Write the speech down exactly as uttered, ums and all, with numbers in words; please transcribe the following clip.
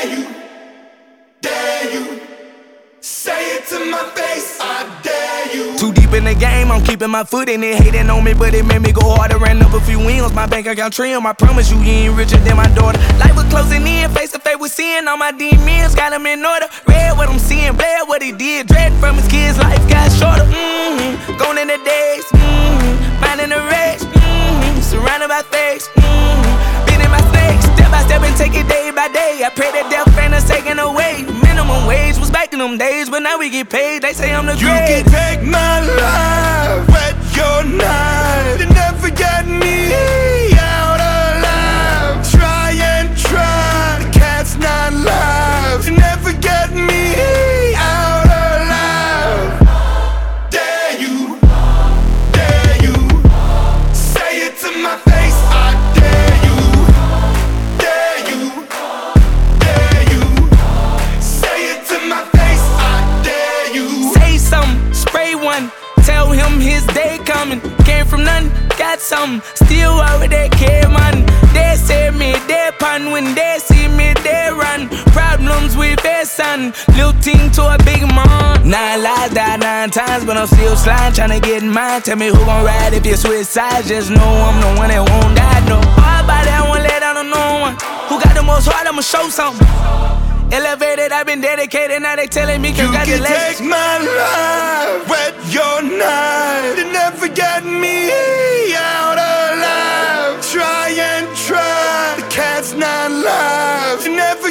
dare you, dare you. Say it to my face, I dare you. Too deep in the game, I'm keeping my foot in it. Hating on me, but it made me go harder. Ran up a few wins, my bank account trim. I promise you, you ain't richer than my daughter. Life was closing in, face to face with sin. All my demons got them in order. Read what I'm seeing, bled what he did. Dread from his kids, life got shorter. Mm-hmm. Gone in the days, mm-hmm. Minding the race, mm-hmm. Surrounded by fakes, mm-hmm. Been in my snakes, step by step and take it day by day. I pray that death ain't us taken away. Minimum wage was back in them days, but now we get paid. They say I'm the You great. can take my life, wet your knife. You never get me out alive. Try and try, the cat's not live. You never get me out alive. Dare you, dare you. Say it to my face, I dare you. Dare you, dare you. Say it to my face, I dare you. Say something, spray one. Tell him his day coming. Came from nothing, got something. Still over there, care man. They say me, they pun. When they see me, they run. Problems with their son. Little team to a big man. Nine lives, died nine times, but I'm still sliding, trying to get in mine. Tell me who gon' ride if you switch sides. Just know I'm the one that won't die. No hard body, I won't let down on no one. Who got the most heart, I'ma show something. Elevated, I've been dedicated, now they telling me congratulations. You can take my life, wet your knife. You never get me out alive. Try and try, the cat's not live. You never